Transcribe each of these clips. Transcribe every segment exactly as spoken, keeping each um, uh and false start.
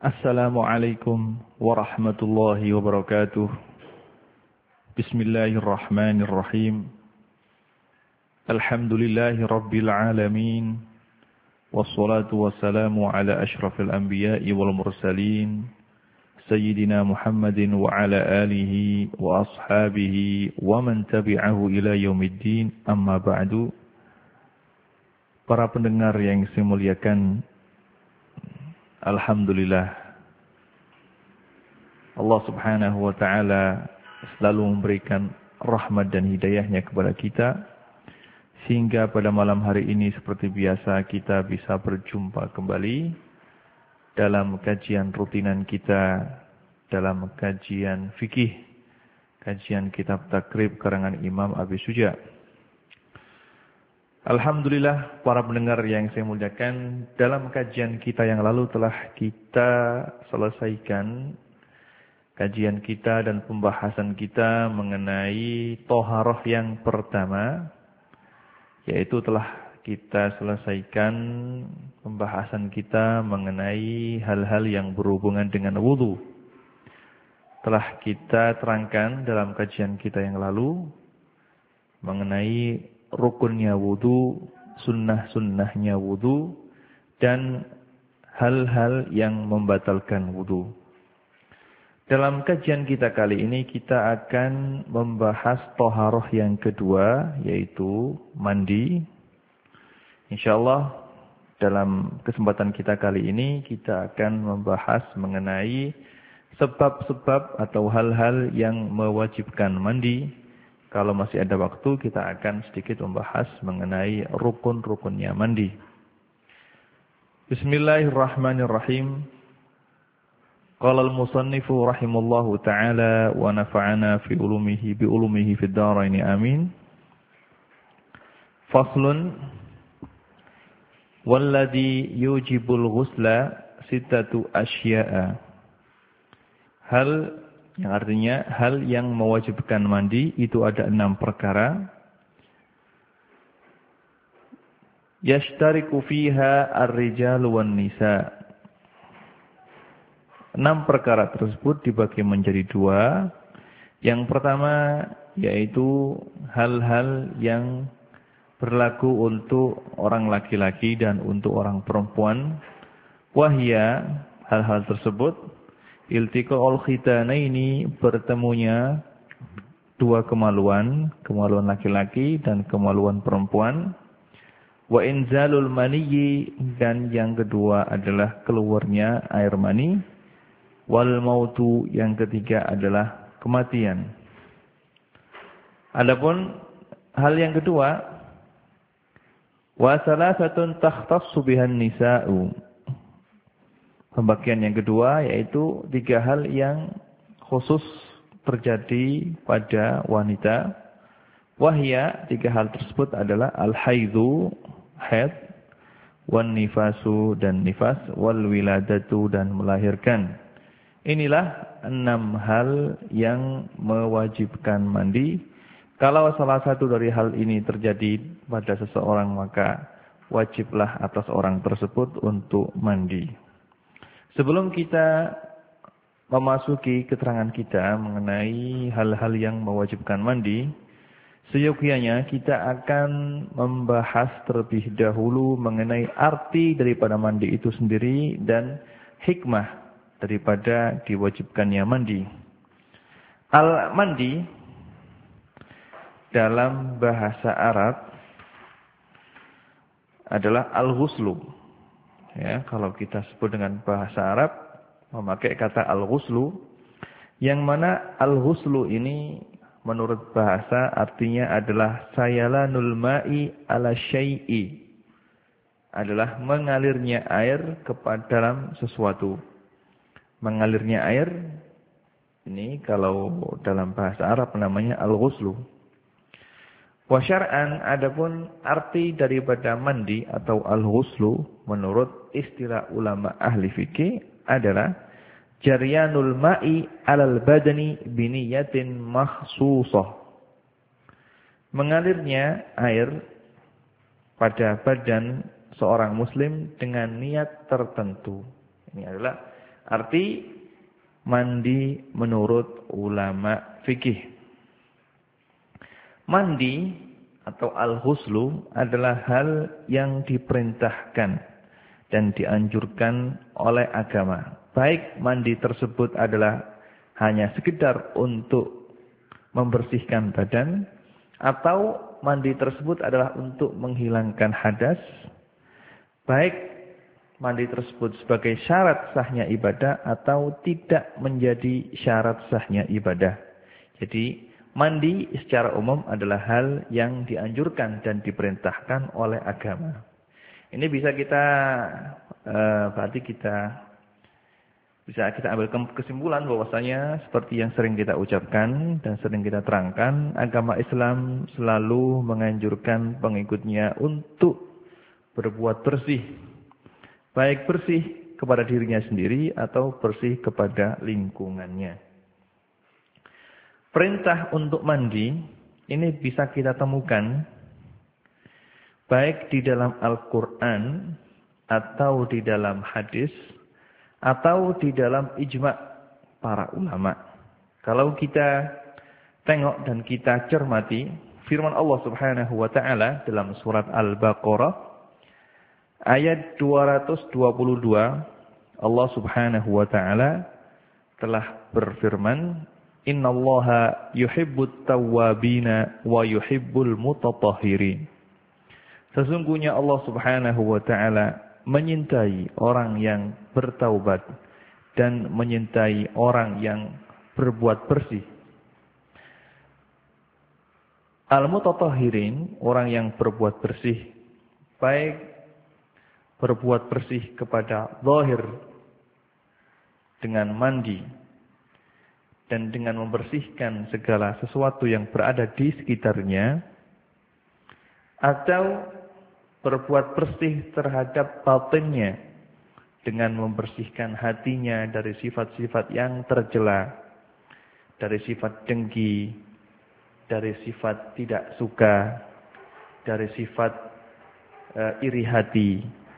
Assalamualaikum warahmatullahi wabarakatuh. Bismillahirrahmanirrahim. Alhamdulillahi rabbil alamin. Wassalatu wassalamu ala ashrafil anbiya'i wal mursalin. Sayyidina Muhammadin wa ala alihi wa ashabihi wa man tabi'ahu ila yaumiddin. Amma ba'du. Para pendengar yang saya muliakan, alhamdulillah, Allah subhanahu wa ta'ala selalu memberikan rahmat dan hidayahnya kepada kita, sehingga pada malam hari ini seperti biasa kita bisa berjumpa kembali dalam kajian rutinan kita, dalam kajian fikih, kajian kitab takrib karangan Imam Abi Suja. Alhamdulillah, para pendengar yang saya muliakan, dalam kajian kita yang lalu telah kita selesaikan kajian kita dan pembahasan kita mengenai toharoh yang pertama, yaitu telah kita selesaikan pembahasan kita mengenai hal-hal yang berhubungan dengan wudu. Telah kita terangkan dalam kajian kita yang lalu mengenai rukunnya wudu, sunnah-sunnahnya wudu, dan hal-hal yang membatalkan wudu. Dalam kajian kita kali ini kita akan membahas toharoh yang kedua, yaitu mandi. InsyaAllah dalam kesempatan kita kali ini kita akan membahas mengenai sebab-sebab atau hal-hal yang mewajibkan mandi. Kalau masih ada waktu, kita akan sedikit membahas mengenai rukun-rukunnya mandi. Bismillahirrahmanirrahim. Qala al-musannifu rahimallahu ta'ala wa nafa'ana fi ulumihi bi ulumihi fid dharain amin. Faslun walladhi yujibul ghusla sittatu asya'a. Hal yang artinya hal yang mewajibkan mandi itu ada enam perkara. Yashtariku fiha ar-rijal wan nisa. Enam perkara tersebut dibagi menjadi dua. Yang pertama yaitu hal-hal yang berlaku untuk orang laki-laki dan untuk orang perempuan. Wahya, hal-hal tersebut iltiqa'ul khitanaini, bertemunya dua kemaluan, kemaluan laki-laki dan kemaluan perempuan. Wa inzalul maniyyi, dan yang kedua adalah keluarnya air mani. Wal mautu, yang ketiga adalah kematian. Adapun hal yang kedua, wa salasatun takhtassu bihan nisa'u. Pembagian yang kedua yaitu tiga hal yang khusus terjadi pada wanita. Wahya, tiga hal tersebut adalah al-haidhu, haid, wan nifasu, dan nifas, wal wiladatu, dan melahirkan. Inilah enam hal yang mewajibkan mandi. Kalau salah satu dari hal ini terjadi pada seseorang, maka wajiblah atas orang tersebut untuk mandi. Sebelum kita memasuki keterangan kita mengenai hal-hal yang mewajibkan mandi, seyogyanya kita akan membahas terlebih dahulu mengenai arti daripada mandi itu sendiri dan hikmah daripada diwajibkannya mandi. Al-mandi dalam bahasa Arab adalah al-ghuslu. Ya, kalau kita sebut dengan bahasa Arab memakai kata al-ghuslu, yang mana al-ghuslu ini menurut bahasa artinya adalah sayalanul ma'i ala syai'i, adalah mengalirnya air kepada dalam sesuatu. Mengalirnya air ini kalau dalam bahasa Arab namanya al-ghuslu. Wa syar'an, adapun arti daripada mandi atau al-ghuslu menurut istilah ulama ahli fikih adalah jaryanul ma'i alal badani biniyatin makhsusah. Mengalirnya air pada badan seorang muslim dengan niat tertentu. Ini adalah arti mandi menurut ulama fikih. Mandi atau al-ghuslu adalah hal yang diperintahkan dan dianjurkan oleh agama. Baik mandi tersebut adalah hanya sekedar untuk membersihkan badan, atau mandi tersebut adalah untuk menghilangkan hadas. Baik mandi tersebut sebagai syarat sahnya ibadah atau tidak menjadi syarat sahnya ibadah. Jadi mandi secara umum adalah hal yang dianjurkan dan diperintahkan oleh agama. Ini bisa kita, uh, berarti kita, bisa kita ambil kesimpulan bahwasanya seperti yang sering kita ucapkan dan sering kita terangkan, agama Islam selalu menganjurkan pengikutnya untuk berbuat bersih. Baik bersih kepada dirinya sendiri atau bersih kepada lingkungannya. Perintah untuk mandi ini bisa kita temukan baik di dalam Al-Quran atau di dalam hadis atau di dalam ijma' para ulama. Kalau kita tengok dan kita cermati firman Allah Subhanahu wa taala dalam surat Al-Baqarah ayat dua ratus dua puluh dua, Allah Subhanahu wa taala telah berfirman, innallaha yuhibbut tawwabina wa yuhibbul mutatahhirin. Sesungguhnya Allah Subhanahu wa taala menyintai orang yang bertaubat dan menyintai orang yang berbuat bersih. Al-mutatahhirin, orang yang berbuat bersih, baik berbuat bersih kepada zahir dengan mandi dan dengan membersihkan segala sesuatu yang berada di sekitarnya, atau berbuat bersih terhadap batinnya dengan membersihkan hatinya dari sifat-sifat yang tercela, dari sifat dengki, dari sifat tidak suka, dari sifat uh, iri hati,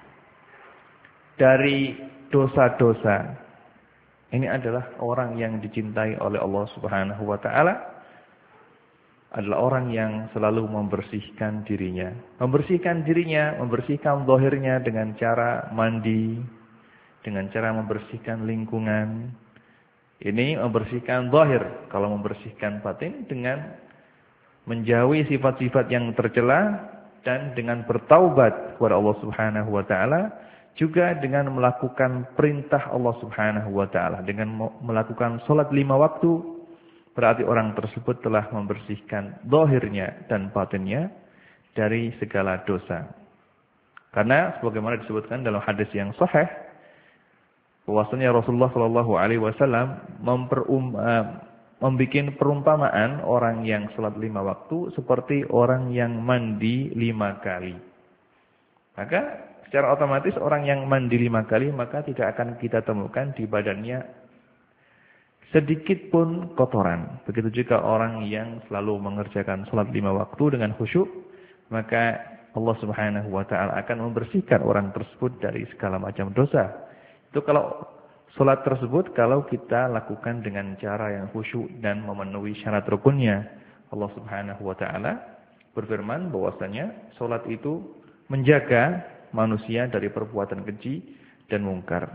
dari dosa-dosa. Ini adalah orang yang dicintai oleh Allah Subhanahu wa taala, adalah orang yang selalu membersihkan dirinya. Membersihkan dirinya, membersihkan zahirnya dengan cara mandi, dengan cara membersihkan lingkungan. Ini membersihkan zahir. Kalau membersihkan batin dengan menjauhi sifat-sifat yang tercela dan dengan bertaubat kepada Allah Subhanahu wa taala. Juga dengan melakukan perintah Allah Subhanahu wa taala, dengan melakukan salat lima waktu, berarti orang tersebut telah membersihkan zahirnya dan batinnya dari segala dosa. Karena sebagaimana disebutkan dalam hadis yang sahih, bahwasanya Rasulullah shallallahu alaihi wasallam memperum uh, membikin perumpamaan orang yang salat lima waktu seperti orang yang mandi lima kali. Maka secara otomatis orang yang mandi lima kali maka tidak akan kita temukan di badannya sedikit pun kotoran. Begitu juga orang yang selalu mengerjakan salat lima waktu dengan khusyuk, maka Allah Subhanahu wa taala akan membersihkan orang tersebut dari segala macam dosa. Itu kalau salat tersebut kalau kita lakukan dengan cara yang khusyuk dan memenuhi syarat rukunnya. Allah Subhanahu wa taala berfirman bahwasanya salat itu menjaga manusia dari perbuatan keji dan mungkar.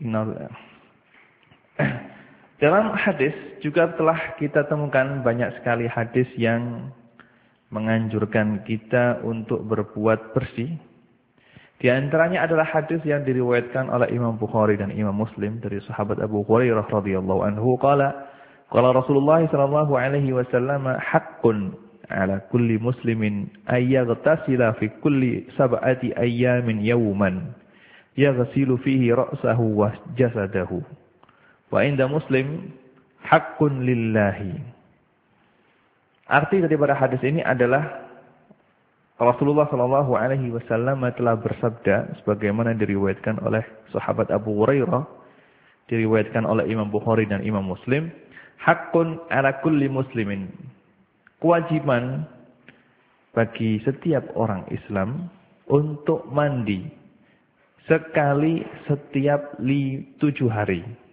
Dalam hadis juga telah kita temukan banyak sekali hadis yang menganjurkan kita untuk berbuat bersih. Di antaranya adalah hadis yang diriwayatkan oleh Imam Bukhari dan Imam Muslim dari sahabat Abu Hurairah radhiyallahu anhu qala qala Rasulullah sallallahu alaihi wasallam haqqun ala kulli muslimin ayyaghtasila fi kulli sab'ati ayyamin yawman yaghsilu fihi ra'sahu wa jasadahu wa inda Muslim haqqun lillahi. Arti daripada hadis ini adalah Rasulullah sallallahu alaihi wasallam telah bersabda sebagaimana diriwayatkan oleh sahabat Abu Hurairah, diriwayatkan oleh Imam Bukhari dan Imam Muslim, haqqun ala kulli muslimin, kewajiban bagi setiap orang Islam untuk mandi sekali setiap li tujuh hari.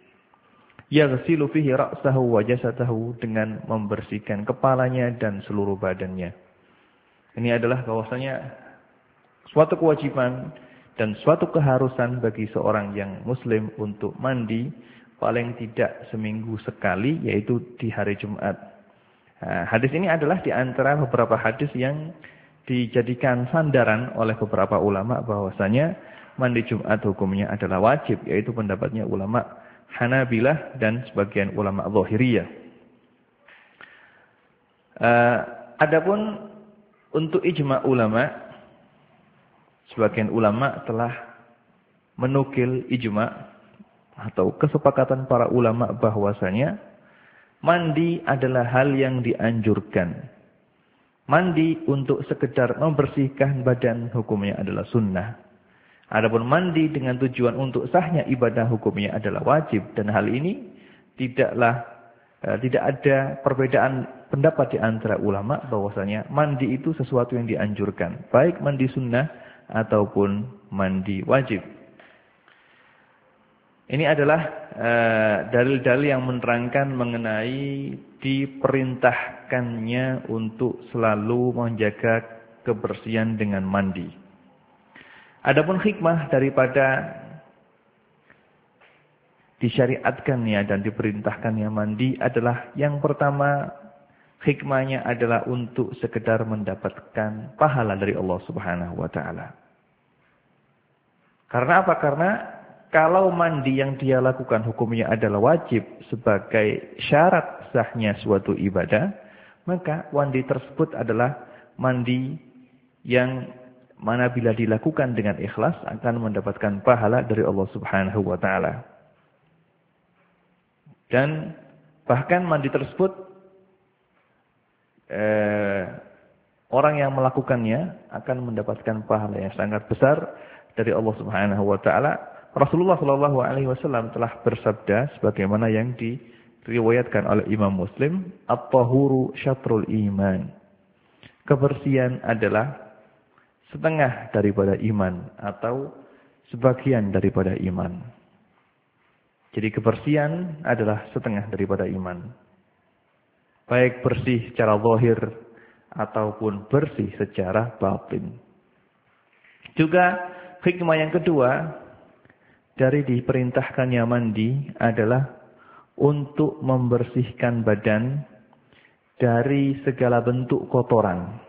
yaghsilu fihi ra'sahu wa jasadahu, dengan membersihkan kepalanya dan seluruh badannya. Ini adalah bahwasanya suatu kewajiban dan suatu keharusan bagi seorang yang muslim untuk mandi paling tidak seminggu sekali, yaitu di hari Jumat. Nah, hadis ini adalah di antara beberapa hadis yang dijadikan sandaran oleh beberapa ulama bahwasanya mandi Jumat hukumnya adalah wajib, yaitu pendapatnya ulama Hanabilah dan sebagian ulama Zahiriyah. Uh, adapun untuk ijma ulama, sebagian ulama telah menukil ijma atau kesepakatan para ulama bahwasanya mandi adalah hal yang dianjurkan. Mandi untuk sekedar membersihkan badan hukumnya adalah sunnah. Adapun mandi dengan tujuan untuk sahnya ibadah hukumnya adalah wajib. Dan hal ini tidaklah eh, tidak ada perbedaan pendapat di antara ulama bahwasanya mandi itu sesuatu yang dianjurkan. Baik mandi sunnah ataupun mandi wajib. Ini adalah dalil-dalil uh, yang menerangkan mengenai diperintahkannya untuk selalu menjaga kebersihan dengan mandi. Adapun hikmah daripada disyariatkannya dan diperintahkannya mandi adalah yang pertama, hikmahnya adalah untuk sekedar mendapatkan pahala dari Allah Subhanahu wa taala. Karena apa? Karena kalau mandi yang dia lakukan hukumnya adalah wajib sebagai syarat sahnya suatu ibadah, maka mandi tersebut adalah mandi yang mana bila dilakukan dengan ikhlas akan mendapatkan pahala dari Allah Subhanahu wa taala. Dan bahkan mandi tersebut eh, orang yang melakukannya akan mendapatkan pahala yang sangat besar dari Allah Subhanahu wa taala. Rasulullah shallallahu alaihi wasallam telah bersabda sebagaimana yang diriwayatkan oleh Imam Muslim, "At-tahuru syatrul iman." Kebersihan adalah setengah daripada iman atau sebagian daripada iman. Jadi kebersihan adalah setengah daripada iman. Baik bersih secara zahir ataupun bersih secara batin. Juga hikmah yang kedua dari diperintahkannya mandi adalah untuk membersihkan badan dari segala bentuk kotoran.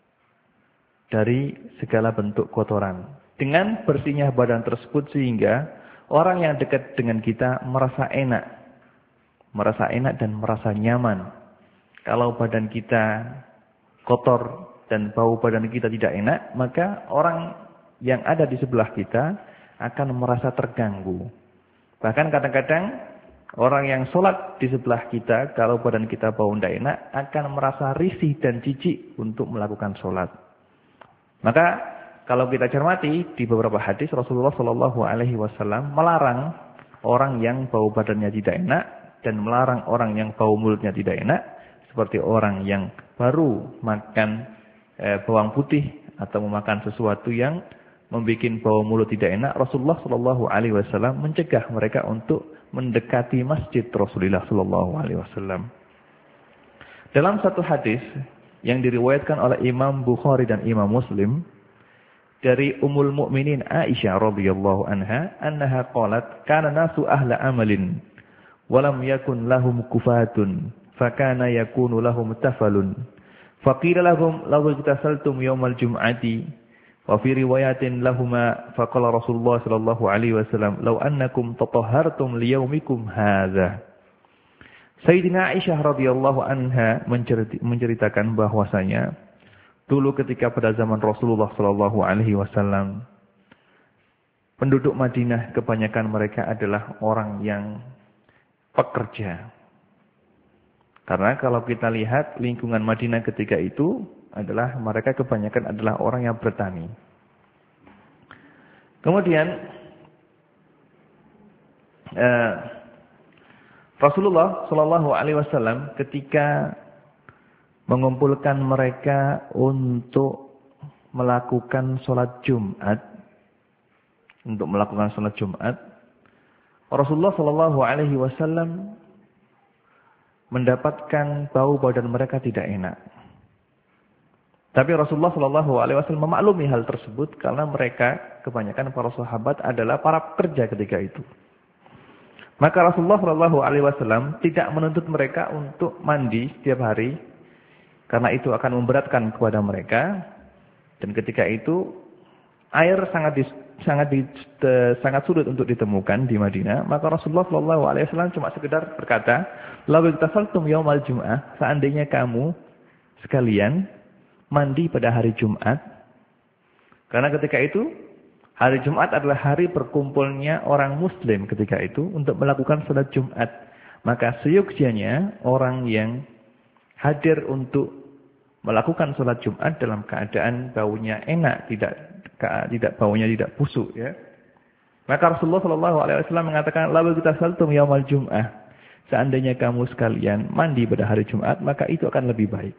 Dari segala bentuk kotoran. Dengan bersihnya badan tersebut sehingga orang yang dekat dengan kita merasa enak. Merasa enak dan merasa nyaman. Kalau badan kita kotor dan bau badan kita tidak enak, maka orang yang ada di sebelah kita akan merasa terganggu. Bahkan kadang-kadang orang yang sholat di sebelah kita, kalau badan kita bau tidak enak, akan merasa risih dan jijik untuk melakukan sholat. Maka kalau kita cermati di beberapa hadis, Rasulullah shallallahu alaihi wasallam melarang orang yang bau badannya tidak enak dan melarang orang yang bau mulutnya tidak enak, seperti orang yang baru makan eh, bawang putih atau memakan sesuatu yang membuat bau mulut tidak enak. Rasulullah shallallahu alaihi wasallam mencegah mereka untuk mendekati masjid Rasulullah shallallahu alaihi wasallam. Dalam satu hadis yang diriwayatkan oleh Imam Bukhari dan Imam Muslim dari Ummul Mukminin Aisyah radhiyallahu anha, annaha qalat kana nasu ahla amalin wa lam yakun lahum kufatun fakana yakunu lahum tafalun faqila lahum law ijtasaltum yawmal jum'ati wa fi riwayatin lahumā faqala Rasulullah sallallahu alaihi wasallam law annakum tatahhartum liyaumikum hadza. Sayyidina Aisyah radhiyallahu anha menceritakan bahwasanya dulu ketika pada zaman Rasulullah sallallahu alaihi wasallam penduduk Madinah kebanyakan mereka adalah orang yang pekerja. Karena kalau kita lihat lingkungan Madinah ketika itu adalah mereka kebanyakan adalah orang yang bertani. Kemudian eh, Rasulullah shallallahu alaihi wasallam ketika mengumpulkan mereka untuk melakukan sholat Jumat, untuk melakukan sholat Jumat, Rasulullah Shallallahu Alaihi Wasallam mendapatkan bau badan mereka tidak enak. Tapi Rasulullah Shallallahu Alaihi Wasallam memaklumi hal tersebut karena mereka kebanyakan para sahabat adalah para pekerja ketika itu. Maka Rasulullah Shallallahu Alaihi Wasallam tidak menuntut mereka untuk mandi setiap hari karena itu akan memberatkan kepada mereka. Dan ketika itu air sangat di, sangat di, sangat sulit untuk ditemukan di Madinah. Maka Rasulullah Shallallahu Alaihi Wasallam cuma sekedar berkata, "Lau iktasaltum yaumal jum'ah," seandainya kamu sekalian mandi pada hari Jumat. Karena ketika itu hari Jumat adalah hari berkumpulnya orang muslim ketika itu untuk melakukan salat Jumat. Maka seyogyanya orang yang hadir untuk melakukan salat Jumat dalam keadaan baunya enak, tidak tidak baunya tidak busuk ya. Maka Rasulullah Shallallahu Alaihi Wasallam mengatakan, "Lalu kita saltum yaumal Jum'ah." Seandainya kamu sekalian mandi pada hari Jumat, maka itu akan lebih baik.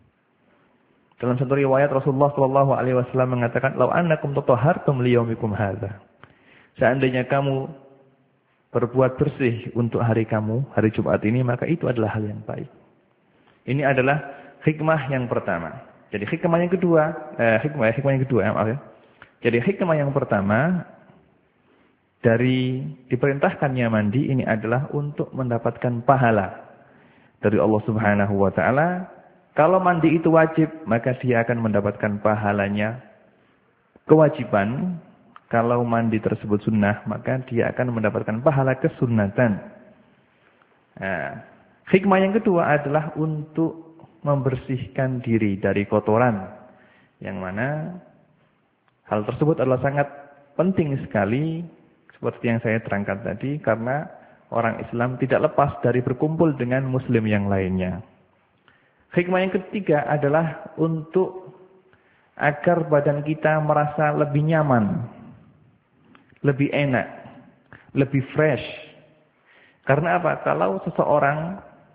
Dalam satu riwayat Rasulullah Shallallahu Alaihi Wasallam mengatakan, "Lau annakum tatahhartum liyaumikum hadza." Seandainya kamu berbuat bersih untuk hari kamu, hari Jumat ini, maka itu adalah hal yang baik. Ini adalah hikmah yang pertama. Jadi hikmah yang kedua, eh, hikmah, hikmah yang kedua, maaf ya. Jadi hikmah yang pertama dari diperintahkannya mandi ini adalah untuk mendapatkan pahala dari Allah Subhanahu wa taala. Kalau mandi itu wajib, maka dia akan mendapatkan pahalanya kewajiban. Kalau mandi tersebut sunnah, maka dia akan mendapatkan pahala kesunnatan. Nah, hikmah yang kedua adalah untuk membersihkan diri dari kotoran. Yang mana hal tersebut adalah sangat penting sekali, seperti yang saya terangkan tadi, karena orang Islam tidak lepas dari berkumpul dengan muslim yang lainnya. Hikmah yang ketiga adalah untuk agar badan kita merasa lebih nyaman, lebih enak, lebih fresh. Karena apa? Kalau seseorang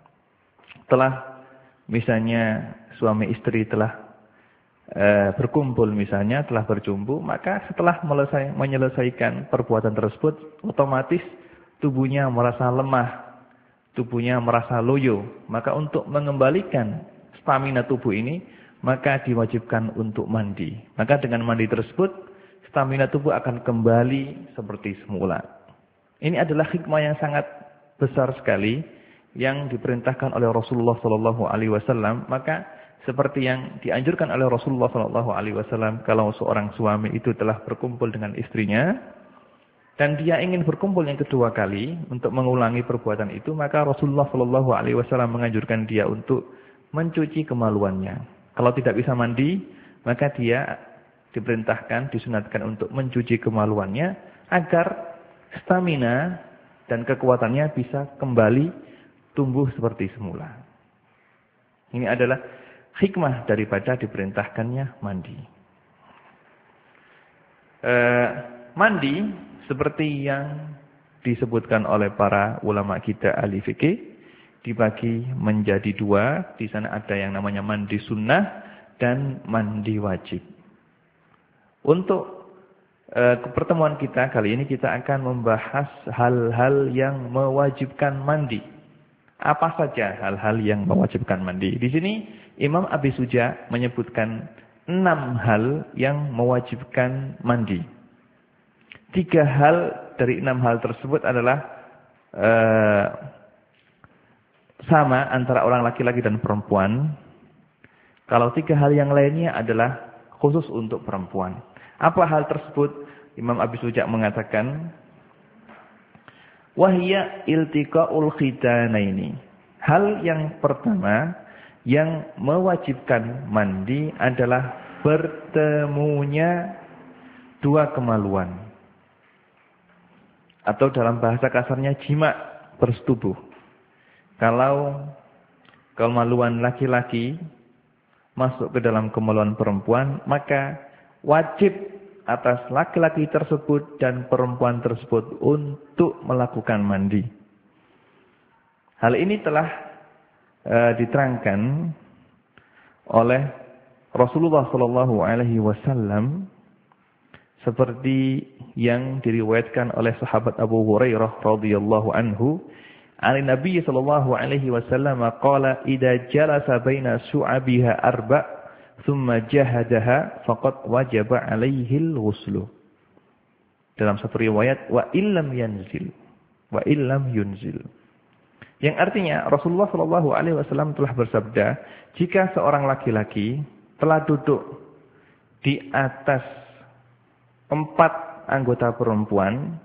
telah, misalnya suami istri telah e, berkumpul misalnya, telah berjumpa, maka setelah melesai, menyelesaikan perbuatan tersebut, otomatis tubuhnya merasa lemah. Tubuhnya merasa loyo, maka untuk mengembalikan stamina tubuh ini, maka diwajibkan untuk mandi. Maka dengan mandi tersebut, stamina tubuh akan kembali seperti semula. Ini adalah hikmah yang sangat besar sekali, yang diperintahkan oleh Rasulullah Shallallahu Alaihi Wasallam. Maka seperti yang dianjurkan oleh Rasulullah Shallallahu Alaihi Wasallam, kalau seorang suami itu telah berkumpul dengan istrinya, dan dia ingin berkumpul yang kedua kali untuk mengulangi perbuatan itu, maka Rasulullah Shallallahu Alaihi Wasallam menganjurkan dia untuk mencuci kemaluannya. Kalau tidak bisa mandi, maka dia diperintahkan, disunatkan untuk mencuci kemaluannya agar stamina dan kekuatannya bisa kembali tumbuh seperti semula. Ini adalah hikmah daripada diperintahkannya mandi. Uh, mandi seperti yang disebutkan oleh para ulama kita ahli fikih, dibagi menjadi dua. Di sana ada yang namanya mandi sunnah dan mandi wajib. Untuk e, pertemuan kita kali ini kita akan membahas hal-hal yang mewajibkan mandi. Apa saja hal-hal yang mewajibkan mandi? Di sini Imam Abi Suja menyebutkan enam hal yang mewajibkan mandi. Tiga hal dari enam hal tersebut adalah uh, sama antara orang laki-laki dan perempuan. Kalau tiga hal yang lainnya adalah khusus untuk perempuan. Apa hal tersebut? Imam Abi Suja mengatakan, wahya iltiqaul khitanaini. Hal yang pertama yang mewajibkan mandi adalah bertemunya dua kemaluan. Atau dalam bahasa kasarnya jima bersetubuh. Kalau kemaluan laki-laki masuk ke dalam kemaluan perempuan, maka wajib atas laki-laki tersebut dan perempuan tersebut untuk melakukan mandi. Hal ini telah e, diterangkan oleh Rasulullah Shallallahu Alaihi Wasallam seperti yang diriwayatkan oleh sahabat Abu Hurairah radhiyallahu anhu, "An Nabi sallallahu alaihi wasallam qala idza jalasa baina su'abiha arba' thumma jahadaha faqad wajaba 'alaihi al-ghuslu." Dalam satu riwayat, wa illam yanzil, wa illam yunzil. Yang artinya Rasulullah sallallahu alaihi wasallam telah bersabda, jika seorang laki-laki telah duduk di atas empat anggota perempuan,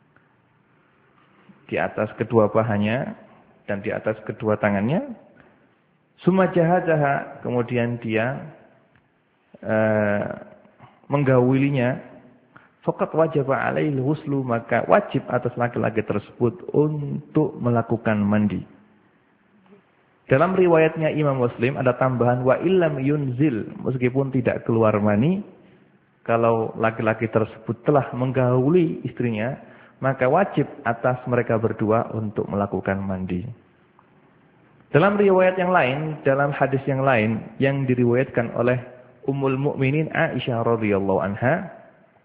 di atas kedua pahanya dan di atas kedua tangannya, summa jahadaha, kemudian dia uh, menggaulinya, faqad wajaba alaihi ghuslu, maka wajib atas laki-laki tersebut untuk melakukan mandi. Dalam riwayatnya Imam Muslim ada tambahan wa illam yunzil, meskipun tidak keluar mani, kalau laki-laki tersebut telah menggauli istrinya, maka wajib atas mereka berdua untuk melakukan mandi. Dalam riwayat yang lain, dalam hadis yang lain yang diriwayatkan oleh Ummul Mukminin Aisyah radhiyallahu anha,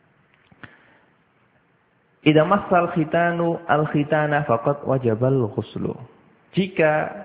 idza massal khitanu al-khitana faqad wajabal ghuslu. Jika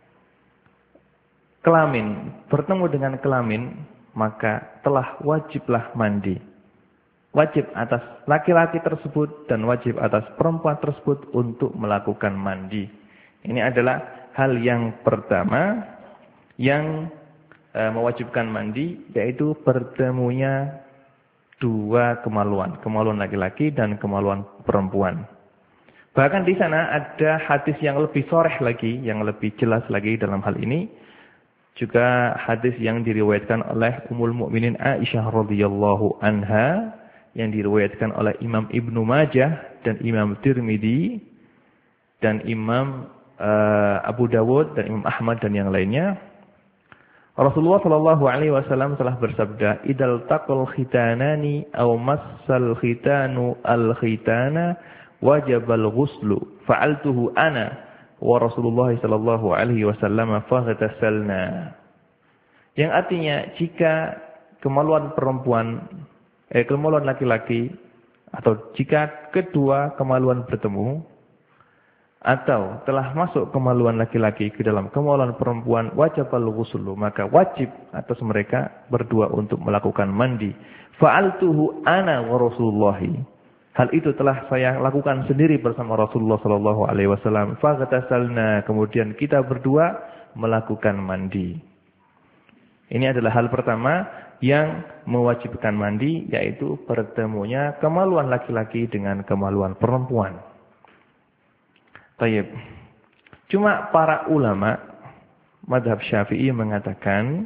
kelamin bertemu dengan kelamin, maka telah wajiblah mandi. Wajib atas laki-laki tersebut dan wajib atas perempuan tersebut untuk melakukan mandi. Ini adalah hal yang pertama yang e, mewajibkan mandi, yaitu bertemunya dua kemaluan, kemaluan laki-laki dan kemaluan perempuan. Bahkan di sana ada hadis yang lebih sharih lagi, yang lebih jelas lagi dalam hal ini. Juga hadis yang diriwayatkan oleh Ummul Mukminin Aisyah radhiyallahu anha, yang diriwayatkan oleh Imam Ibnu Majah dan Imam Tirmidzi dan Imam uh, Abu Dawud dan Imam Ahmad dan yang lainnya. Rasulullah sallallahu alaihi wasallam telah bersabda, "Idal taqal khitanani aw massal khitanu al-khitana wajabal ghuslu. Fa'altuhu ana wa Rasulullah sallallahu alaihi wasallam faghtasalna." Yang artinya, jika kemaluan perempuan eh kemaluan laki-laki atau jika kedua kemaluan bertemu atau telah masuk kemaluan laki-laki ke dalam kemaluan perempuan, wajibal ghuslu, maka wajib atas mereka berdua untuk melakukan mandi. Fa'altuhu ana wa Rasulullah. Hal itu telah saya lakukan sendiri bersama Rasulullah sallallahu alaihi wasallam. Faghtasalna, kemudian kita berdua melakukan mandi. Ini adalah hal pertama yang mewajibkan mandi, yaitu bertemunya kemaluan laki-laki dengan kemaluan perempuan. Tayyib. Cuma para ulama mazhab Syafi'i mengatakan,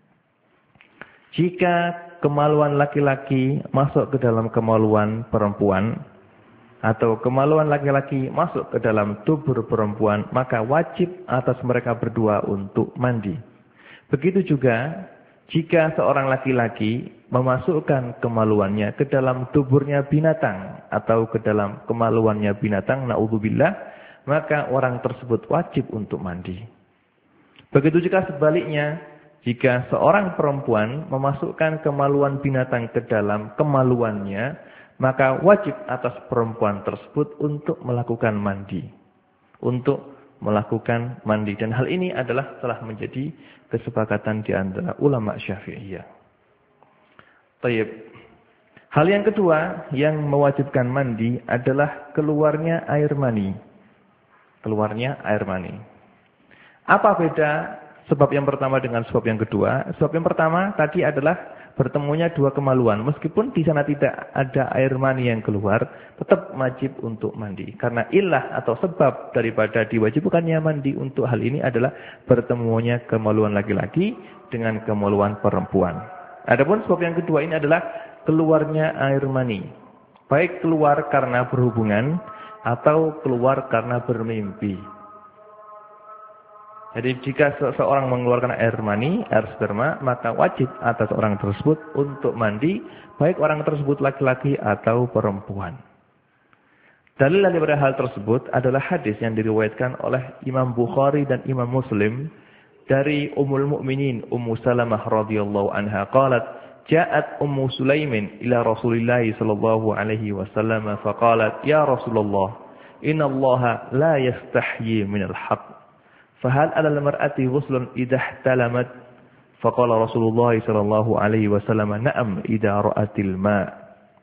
jika kemaluan laki-laki masuk ke dalam kemaluan perempuan atau kemaluan laki-laki masuk ke dalam tubuh perempuan, maka wajib atas mereka berdua untuk mandi. Begitu juga jika seorang laki-laki memasukkan kemaluannya ke dalam tuburnya binatang atau ke dalam kemaluannya binatang, naudzubillah, maka orang tersebut wajib untuk mandi. Begitu juga sebaliknya, jika seorang perempuan memasukkan kemaluan binatang ke dalam kemaluannya, maka wajib atas perempuan tersebut untuk melakukan mandi. Untuk melakukan mandi. Dan hal ini adalah telah menjadi kesepakatan di antara ulama Syafi'iyah. Tayyib. Hal yang kedua yang mewajibkan mandi adalah keluarnya air mani. Keluarnya air mani. Apa beda sebab yang pertama dengan sebab yang kedua? Sebab yang pertama tadi adalah bertemunya dua kemaluan. Meskipun di sana tidak ada air mani yang keluar, tetap wajib untuk mandi. Karena ilah atau sebab daripada diwajibkannya mandi untuk hal ini adalah bertemunya kemaluan laki-laki dengan kemaluan perempuan. Adapun sebab yang kedua ini adalah keluarnya air mani. Baik keluar karena berhubungan atau keluar karena bermimpi. Jadi jika seseorang mengeluarkan air mani, air sperma, maka wajib atas orang tersebut untuk mandi, baik orang tersebut laki-laki atau perempuan. Dalil daripada hal tersebut adalah hadis yang diriwayatkan oleh Imam Bukhari dan Imam Muslim dari Ummul Mukminin Ummu Salamah radhiyallahu anha qalat, ja'at Ummu Sulaimin ila Rasulillah sallallahu alaihi wasallam faqalat ya Rasulullah inna Allah la yastahyi min al-haqq fahal 'ala al-mar'ati ghuslun idha ihtalamat faqala Rasulullah sallallahu alaihi wasallam na'am idha ra'atil ma'.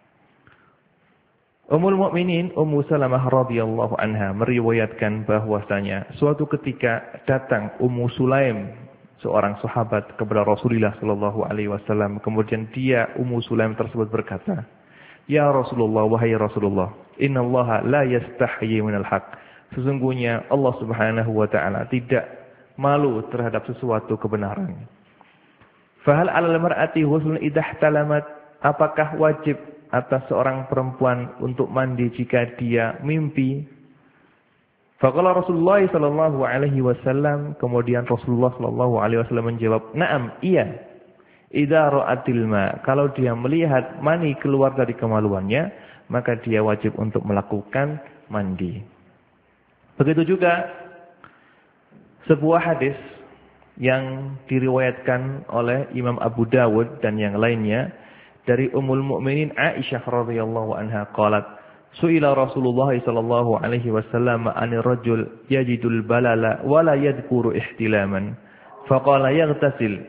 Ummul Mukminin Ummu Salamah radhiyallahu anha meriwayatkan bahwasanya suatu ketika datang Ummu Sulaim, seorang sahabat, kepada Rasulullah sallallahu alaihi wasallam. Kemudian dia, Ummu Sulaim tersebut berkata, "Ya Rasulullah, wahai Rasulullah, innallaha la yastahyi minal haqq." Sesungguhnya Allah Subhanahu wa taala tidak malu terhadap sesuatu kebenaran. Fahal 'alal mar'ati ghuslun idha ihtalamat? Apakah wajib atas seorang perempuan untuk mandi jika dia mimpi? Faqala Rasulullah sallallahu alaihi wasallam, kemudian Rasulullah sallallahu alaihi wasallam menjawab, "Na'am, iya. Idza ra'atil ma." Kalau dia melihat mani keluar dari kemaluannya, maka dia wajib untuk melakukan mandi. Begitu juga sebuah hadis yang diriwayatkan oleh Imam Abu Dawud dan yang lainnya dari Ummul Mukminin Aisyah radhiyallahu anha qalat, "Su'ila Rasulullah sallallahu alaihi wasallam 'anil rajul yajidul balala wa la yadhkuru ihtilaman." Faqala yaghtasil.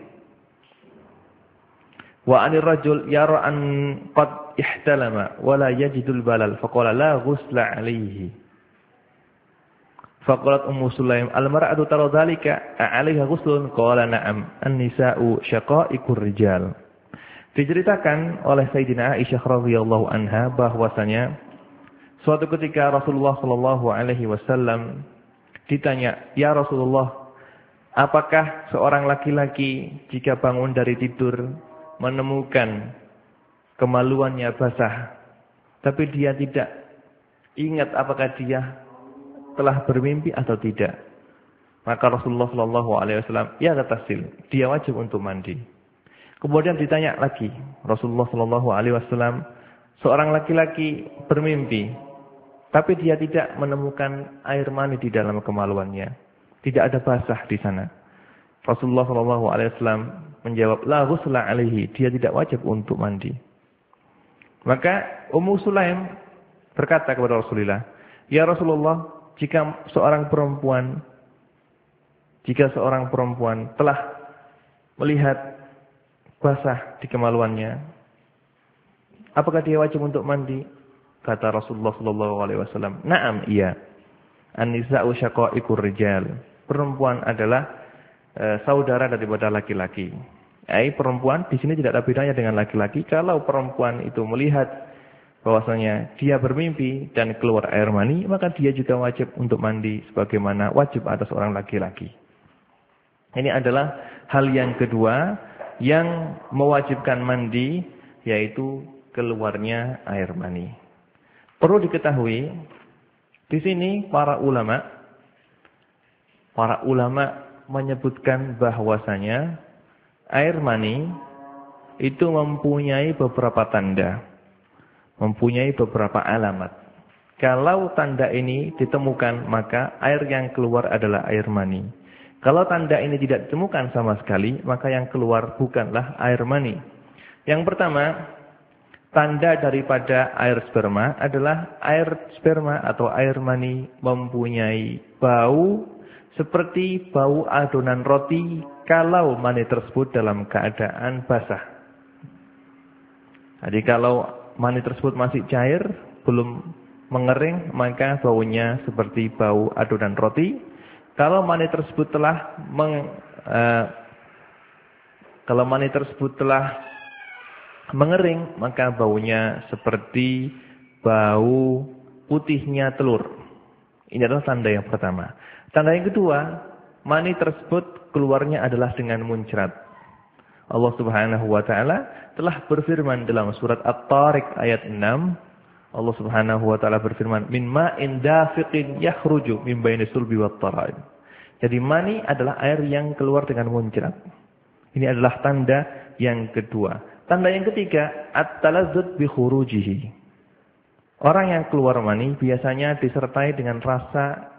Wa 'anil rajul yara an qad ihtalama wa la yajidul balal. Faqala la ghusla 'alaihi. Faqalat Ummu Sulaim, "Al-mar'atu tara dhalika, 'alaiha ghuslun?" Qala na'am, "An-nisa'u syaqa'iqur rijal." Diceritakan oleh Sayyidina Aisyah radhiyallahu anha bahwasanya suatu ketika Rasulullah sallallahu alaihi wasallam ditanya, "Ya Rasulullah, apakah seorang laki-laki jika bangun dari tidur menemukan kemaluannya basah, tapi dia tidak ingat apakah dia telah bermimpi atau tidak?" Maka Rasulullah sallallahu alaihi wasallam, "Ya ghatasil," dia wajib untuk mandi. Kemudian ditanya lagi Rasulullah sallallahu alaihi wasallam, seorang laki-laki bermimpi, tapi dia tidak menemukan air mani di dalam kemaluannya, tidak ada basah di sana. Rasulullah sallallahu alaihi wasallam menjawab, "La ghusla 'alaihi," dia tidak wajib untuk mandi. Maka Ummu Sulaim berkata kepada Rasulullah, "Ya Rasulullah, jika seorang perempuan jika seorang perempuan telah melihat basah di kemaluannya, apakah dia wajib untuk mandi?" Kata Rasulullah sallallahu alaihi wasallam, "Na'am, iya. An-nisa'u syaqa'iqur rijal." Perempuan adalah e, saudara daripada laki-laki. Ai perempuan di sini tidak ada bedanya dengan laki-laki. Kalau perempuan itu melihat bahwasanya dia bermimpi dan keluar air mani, maka dia juga wajib untuk mandi sebagaimana wajib atas orang laki-laki. Ini adalah hal yang kedua yang mewajibkan mandi, yaitu keluarnya air mani. Perlu diketahui, di sini para ulama, para ulama menyebutkan bahwasanya air mani itu mempunyai beberapa tanda, mempunyai beberapa alamat. Kalau tanda ini ditemukan, maka air yang keluar adalah air mani. Kalau tanda ini tidak ditemukan sama sekali, maka yang keluar bukanlah air mani. Yang pertama, tanda daripada air sperma adalah air sperma atau air mani mempunyai bau seperti bau adonan roti kalau mani tersebut dalam keadaan basah. Jadi kalau mani tersebut masih cair, belum mengering, maka baunya seperti bau adonan roti. Kalau mani tersebut telah meng, uh, kalau mani tersebut telah mengering, maka baunya seperti bau putihnya telur. Ini adalah tanda yang pertama. Tanda yang kedua, mani tersebut keluarnya adalah dengan muncrat. Allah Subhanahu wa taala telah berfirman dalam surat At-Tariq ayat enam. Allah Subhanahu wa taala berfirman, "Min ma'in dafiqin yakhruju min baini sulbi wat tara'ib." Jadi mani adalah air yang keluar dengan muncrat. Ini adalah tanda yang kedua. Tanda yang ketiga, at-talazzuz bi khurujihi. Orang yang keluar mani biasanya disertai dengan rasa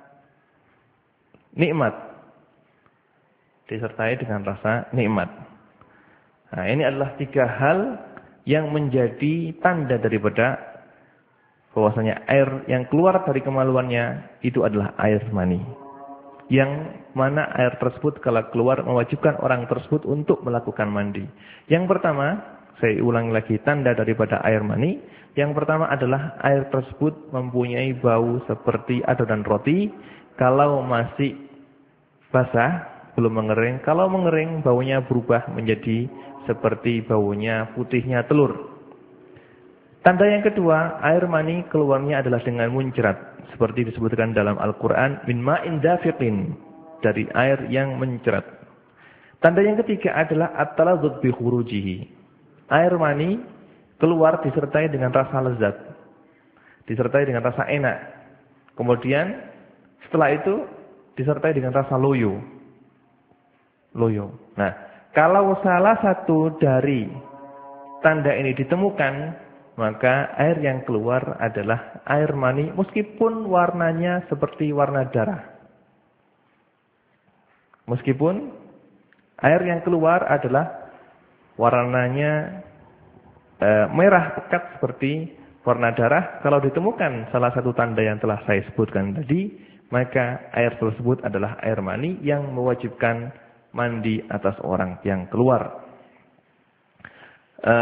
nikmat. Disertai dengan rasa nikmat. Nah, ini adalah tiga hal yang menjadi tanda daripada bahwasanya air yang keluar dari kemaluannya itu adalah air mani. Yang mana air tersebut kalau keluar mewajibkan orang tersebut untuk melakukan mandi. Yang pertama, saya ulangi lagi tanda daripada air mani. Yang pertama adalah air tersebut mempunyai bau seperti adonan roti. Kalau masih basah, belum mengering. Kalau mengering, baunya berubah menjadi seperti baunya putihnya telur. Tanda yang kedua, air mani keluarnya adalah dengan muncrat. Seperti disebutkan dalam Al-Quran, min ma'in dafiqin, dari air yang mencerat. Tanda yang ketiga adalah at-taladzuz bi khurujihi. Air mani keluar disertai dengan rasa lezat, disertai dengan rasa enak. Kemudian setelah itu disertai dengan rasa loyo. Loyo. Nah, kalau salah satu dari tanda ini ditemukan, maka air yang keluar adalah air mani meskipun warnanya seperti warna darah. Meskipun air yang keluar adalah warnanya e, merah pekat seperti warna darah, kalau ditemukan salah satu tanda yang telah saya sebutkan tadi, maka air tersebut adalah air mani yang mewajibkan mandi atas orang yang keluar. E,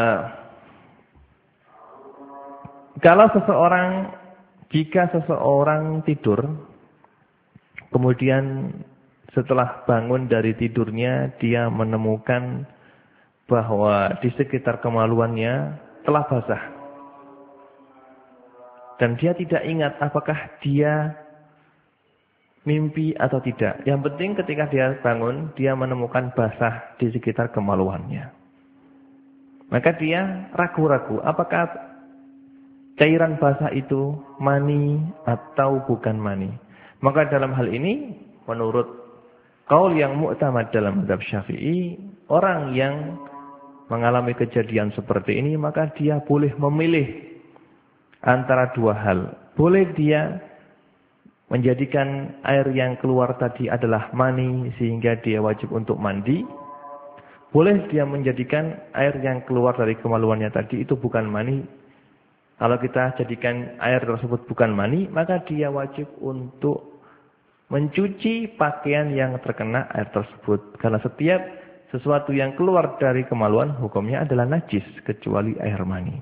Kalau seseorang, jika seseorang tidur, kemudian setelah bangun dari tidurnya, dia menemukan bahwa di sekitar kemaluannya telah basah. Dan dia tidak ingat apakah dia mimpi atau tidak. Yang penting ketika dia bangun, dia menemukan basah di sekitar kemaluannya. Maka dia ragu-ragu, apakah cairan basah itu mani atau bukan mani. Maka dalam hal ini, menurut qaul yang mu'tamad dalam mazhab Syafi'i, orang yang mengalami kejadian seperti ini, maka dia boleh memilih antara dua hal. Boleh dia menjadikan air yang keluar tadi adalah mani, sehingga dia wajib untuk mandi. Boleh dia menjadikan air yang keluar dari kemaluannya tadi itu bukan mani. Kalau kita jadikan air tersebut bukan mani, maka dia wajib untuk mencuci pakaian yang terkena air tersebut. Karena setiap sesuatu yang keluar dari kemaluan, hukumnya adalah najis, kecuali air mani.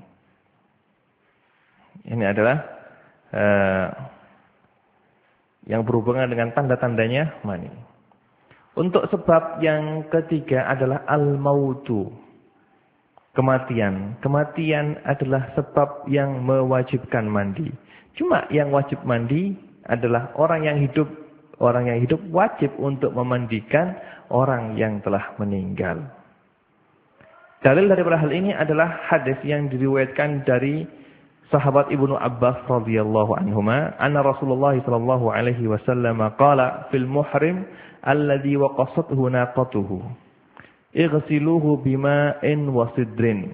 Ini adalah uh, yang berhubungan dengan tanda-tandanya mani. Untuk sebab yang ketiga adalah al-mautu. Kematian. Kematian adalah sebab yang mewajibkan mandi. Cuma yang wajib mandi adalah orang yang hidup. Orang yang hidup wajib untuk memandikan orang yang telah meninggal. Dalil daripada hal ini adalah hadis yang diriwayatkan dari sahabat Ibnu Abbas radhiyallahu anhuma, anna Rasulullah sallallahu alaihi wasallam qala fil muhrim alladhi waqasathu naqatuhu ighsiluhu bima'in wasidrin.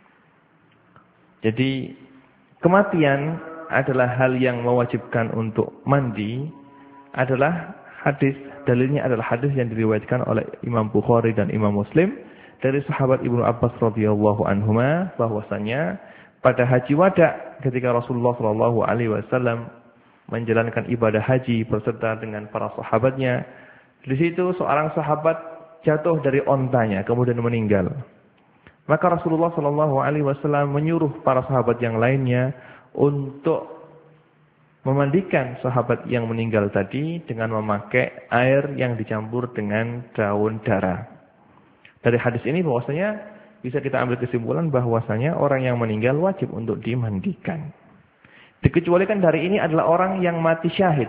Jadi kematian adalah hal yang mewajibkan untuk mandi, adalah hadis, dalilnya adalah hadis yang diriwayatkan oleh Imam Bukhari dan Imam Muslim dari sahabat Ibnu Abbas radhiyallahu anhuma, bahwasanya pada haji wada ketika Rasulullah sallallahu alaihi wasallam menjalankan ibadah haji beserta dengan para sahabatnya, di situ seorang sahabat jatuh dari ontanya, kemudian meninggal. Maka Rasulullah shallallahu alaihi wasallam menyuruh para sahabat yang lainnya untuk memandikan sahabat yang meninggal tadi dengan memakai air yang dicampur dengan daun dara. Dari hadis ini bahwasanya bisa kita ambil kesimpulan bahwasanya orang yang meninggal wajib untuk dimandikan. Dikecualikan dari ini adalah orang yang mati syahid.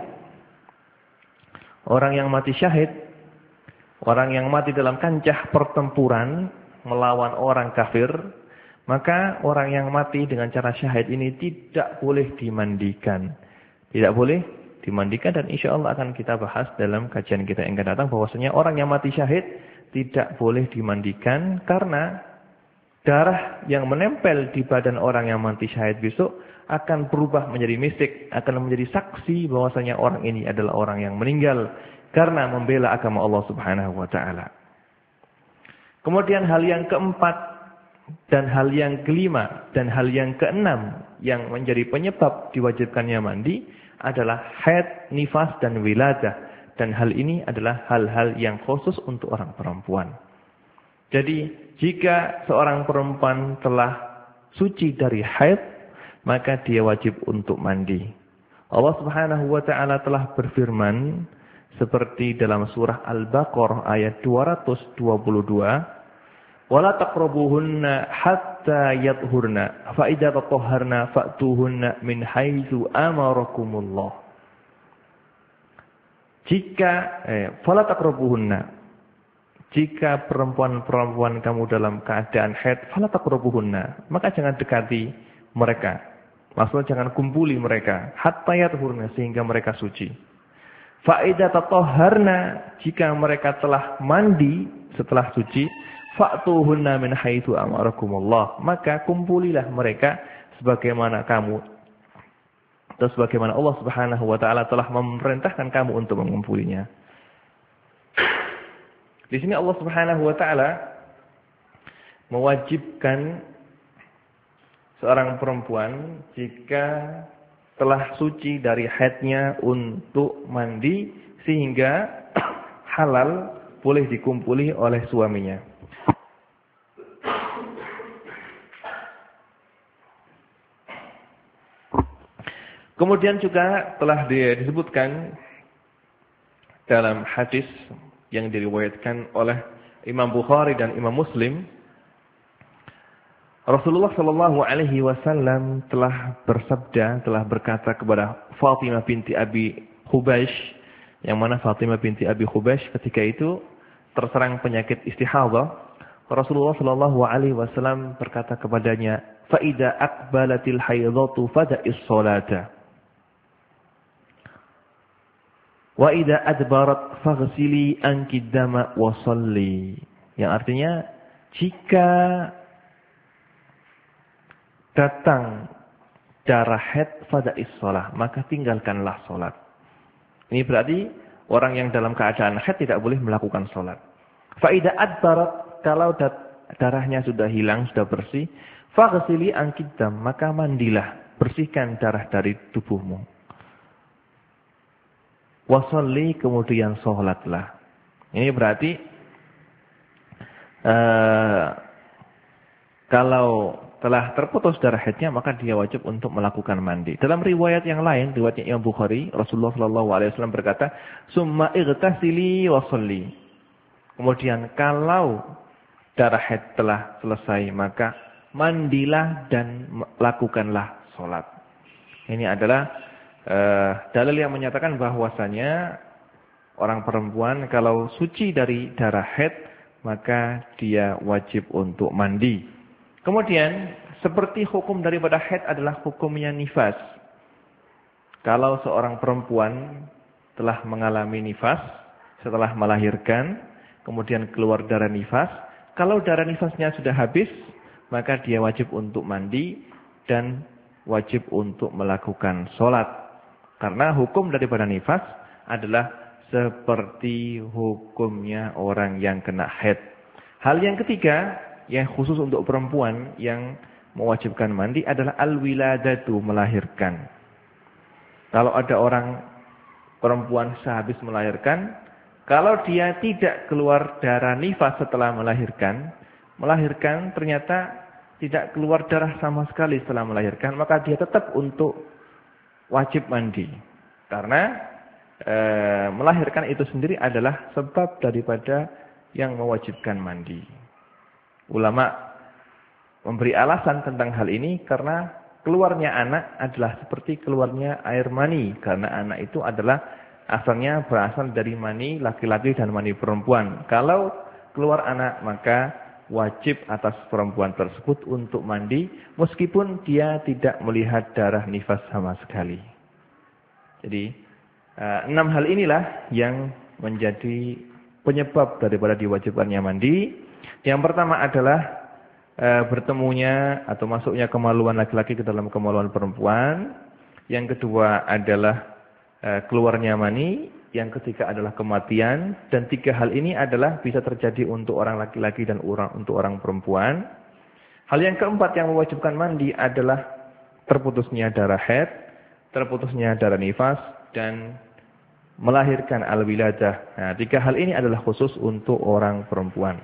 Orang yang mati syahid, orang yang mati dalam kancah pertempuran melawan orang kafir, maka orang yang mati dengan cara syahid ini tidak boleh dimandikan. Tidak boleh dimandikan, dan insya Allah akan kita bahas dalam kajian kita yang akan datang bahwasanya orang yang mati syahid tidak boleh dimandikan karena darah yang menempel di badan orang yang mati syahid besok akan berubah menjadi mistik, akan menjadi saksi bahwasanya orang ini adalah orang yang meninggal karena membela agama Allah Subhanahu wa taala. Kemudian hal yang keempat dan hal yang kelima dan hal yang keenam yang menjadi penyebab diwajibkannya mandi adalah haid, nifas, dan wiladah. Dan hal ini adalah hal-hal yang khusus untuk orang perempuan. Jadi jika seorang perempuan telah suci dari haid, maka dia wajib untuk mandi. Allah Subhanahu wa taala telah berfirman seperti dalam surah Al-Baqarah ayat dua ratus dua puluh dua, "Wala taqrabuhunna hatta yadhhurna, fa idza tatahharna fa'tuhunna min haitsu amarakumullah." Jika eh fala taqrabuhunna, jika perempuan-perempuan kamu dalam keadaan haid, fala taqrabuhunna, maka jangan dekati mereka. Maksudnya jangan kumpuli mereka hatta yadhhurna, sehingga mereka suci. Fa idza tatahharna, jika mereka telah mandi setelah suci, fa'tuhunna min haitsu amarakumullah, maka kumpulilah mereka sebagaimana kamu atau sebagaimana Allah Subhanahu wa taala telah memerintahkan kamu untuk mengumpulinya. Di sini Allah Subhanahu wa taala mewajibkan seorang perempuan jika telah suci dari haidnya untuk mandi sehingga halal boleh dikumpuli oleh suaminya. Kemudian juga telah disebutkan dalam hadis yang diriwayatkan oleh Imam Bukhari dan Imam Muslim, Rasulullah Shallallahu Alaihi Wasallam telah bersabda, telah berkata kepada Fatimah binti Abi Hubaysh, yang mana Fatimah binti Abi Hubaysh ketika itu terserang penyakit istihadah. Rasulullah Shallallahu Alaihi Wasallam berkata kepadanya, "Faida akbalatil haidatu fada'is salata. Wa idza adbarat faghsili anki dama wa shalli." Yang artinya, jika datang darah haid fada'is shalah, maka tinggalkanlah salat. Ini berarti orang yang dalam keadaan haid tidak boleh melakukan salat. Fa idza adbarat, kalau darahnya sudah hilang, sudah bersih, faghsili anki dam, maka mandilah, bersihkan darah dari tubuhmu. Wasalli, kemudian sholatlah. Ini berarti uh, kalau telah terputus darah haidnya, maka dia wajib untuk melakukan mandi. Dalam riwayat yang lain, riwayatnya Imam Bukhari, Rasulullah Shallallahu Alaihi Wasallam berkata, "Summa ightasili wasalli." Kemudian kalau darah haid telah selesai, maka mandilah dan lakukanlah sholat. Ini adalah Uh, dalil yang menyatakan bahwasanya orang perempuan kalau suci dari darah haid, maka dia wajib untuk mandi. Kemudian seperti hukum daripada haid adalah hukumnya nifas. Kalau seorang perempuan telah mengalami nifas setelah melahirkan, kemudian keluar darah nifas, kalau darah nifasnya sudah habis, maka dia wajib untuk mandi dan wajib untuk melakukan sholat. Karena hukum daripada nifas adalah seperti hukumnya orang yang kena haid. Hal yang ketiga, yang khusus untuk perempuan yang mewajibkan mandi adalah al-wiladatu, melahirkan. Kalau ada orang perempuan sehabis melahirkan, kalau dia tidak keluar darah nifas setelah melahirkan, melahirkan ternyata tidak keluar darah sama sekali setelah melahirkan, maka dia tetap untuk wajib mandi. Karena e, melahirkan itu sendiri adalah sebab daripada yang mewajibkan mandi. Ulama memberi alasan tentang hal ini karena keluarnya anak adalah seperti keluarnya air mani. Karena anak itu adalah asalnya berasal dari mani laki-laki dan mani perempuan. Kalau keluar anak, maka wajib atas perempuan tersebut untuk mandi meskipun dia tidak melihat darah nifas sama sekali. Jadi enam hal inilah yang menjadi penyebab daripada diwajibkannya mandi. Yang pertama adalah e, bertemunya atau masuknya kemaluan laki-laki ke dalam kemaluan perempuan. Yang kedua adalah e, keluarnya mani. yang ketiga adalah kematian, dan tiga hal ini adalah bisa terjadi untuk orang laki-laki dan orang, untuk orang perempuan. Hal yang keempat yang mewajibkan mandi adalah terputusnya darah haid, terputusnya darah nifas, dan melahirkan al-wiladah. Nah, tiga hal ini adalah khusus untuk orang perempuan.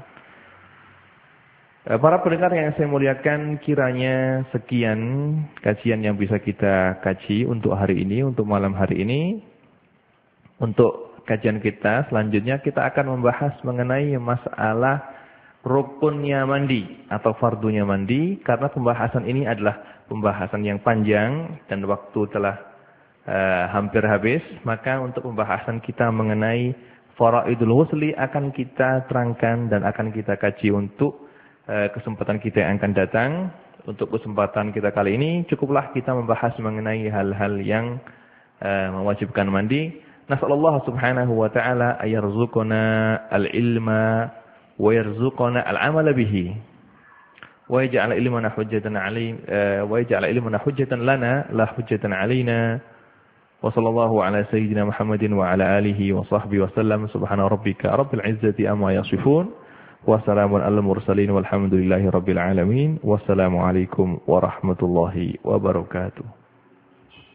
Para pendengar yang saya muliakan, kiranya sekian kajian yang bisa kita kaji untuk hari ini, untuk malam hari ini. Untuk kajian kita selanjutnya kita akan membahas mengenai masalah rukunnya mandi atau fardunya mandi, karena pembahasan ini adalah pembahasan yang panjang dan waktu telah uh, hampir habis. Maka untuk pembahasan kita mengenai faraidul ghusli akan kita terangkan dan akan kita kaji untuk uh, kesempatan kita yang akan datang. Untuk kesempatan kita kali ini cukuplah kita membahas mengenai hal-hal yang uh, mewajibkan mandi. Nasallallahu subhanahu wa ta'ala ayarzuqana al-ilma wa yarzuqana al-amala bihi wa yaj'ala ilmana hujjatan alayna wa yaj'ala ilmana hujjatan lana la hujjatan alayna wa sallallahu ala sayyidina Muhammadin wa ala alihi wa sahbihi wa sallam. Subhana rabbika rabbil izzati amma yasifun wa salamun alal mursalin walhamdulillahi rabbil alamin. Wassalamu alaikum warahmatullahi wabarakatuh.